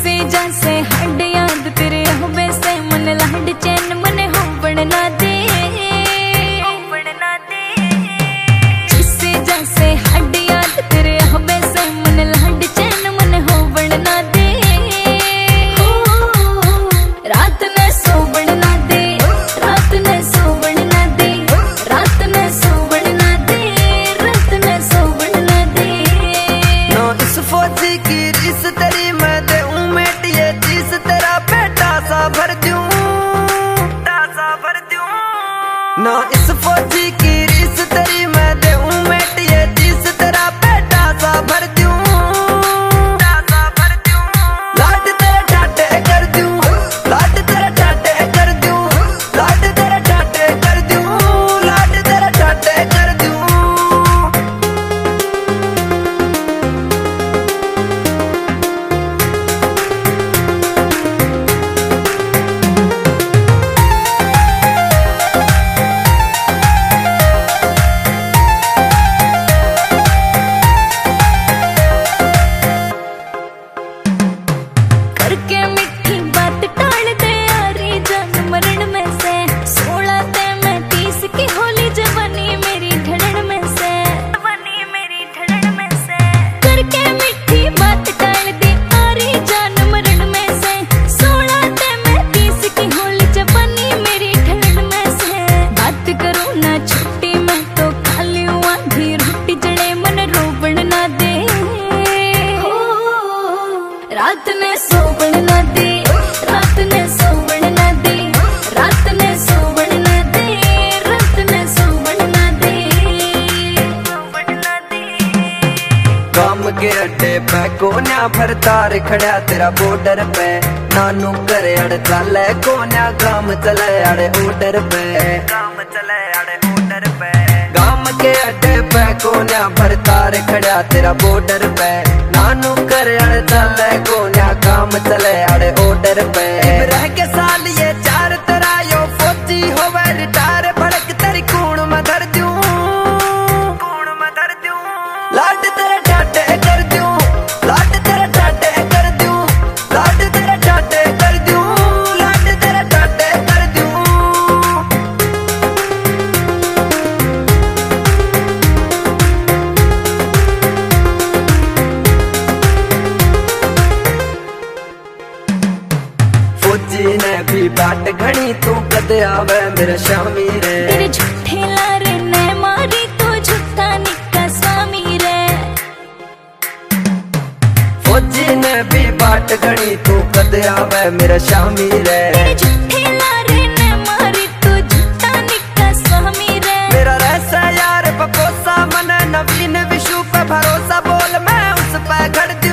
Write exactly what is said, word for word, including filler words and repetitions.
जिससे जैसे हड याद तेरे होवे से मन लाड चैन मने हो बनना दे जिससे जैसे हड याद तेरे होवे से मन लाड चैन मन हो बनना दे रात ने सो बनना दे रात ने सो बनना दे रात ने सो बनना दे रात ने सो बनना दे नो इस फौजी की रिस तेरी मैं दे उमेट ये चीज तेरा बेटा सा भर दूं सा भर दूं नो इस फौजी की रिस तेरी मैं दे उमेट ये चीज तेरा बेटा सा भर दूं सा भर दूं लाड तेरे ठाटे कर दूं लाड तेरे ठाटे कर दूं लाड तेरे ठाटे कर दूं लाड तेरे ठाटे कर दूं करके मीठी बात टाल दे यारी जान मरण में से सोलह ते मैं तीस की होली जवानी मेरी ढड़न में से जवानी मेरी ढड़न में से करके मीठी बात टाल दे यारी जान मरण में से सोलह ते मैं तीस की होली जवानी मेरी ढड़न में से बात करो ना छुट्टी मैं तो खाली आधी रोटी जड़े मन रोबण ना दे रात ने सो बनना दे रात ने सो बनना दे रात ने सो बनना दे रात ने सो बनना दे बनना दे काम के अड्डे पे कोन्या भरतार खड़ा तेरा बॉर्डर पे नानू करे अड़ चले कोन्या काम चले अड़े ऑर्डर पे काम चले अड़े ऑर्डर पे काम के अड्डे पे कोन्या भरतार खड़ा तेरा बॉर्डर पे नानू करे अड़ चले कोन्या काम चले अड़े ऑर्डर पे रह के साल ये चार तेरा यो फौजी होवे रिटायर भड़क तेरी कूण में धर दूं कूण में धर दूं लाड तेरे ठाटे कर दूं लाड तेरे ठाटे कर दूं लाड तेरे ठाटे कर दूं लाड तेरे ठाटे कर दूं फौजी ने भी बाट घनी तू कद आवे मेरे शामी रे तेरे झूठे लारे ने मारी तो झूठा निक्का स्वामी रे फौजी ने भी बाट घनी तू कद आवे मेरे शामी रे तेरे झूठे लारे ने मारी तो झूठा निक्का स्वामी रे मेरा रहसा यार बकोसा मन नवीन विशु पे भरोसा बोल मैं उस पे खड़ दूं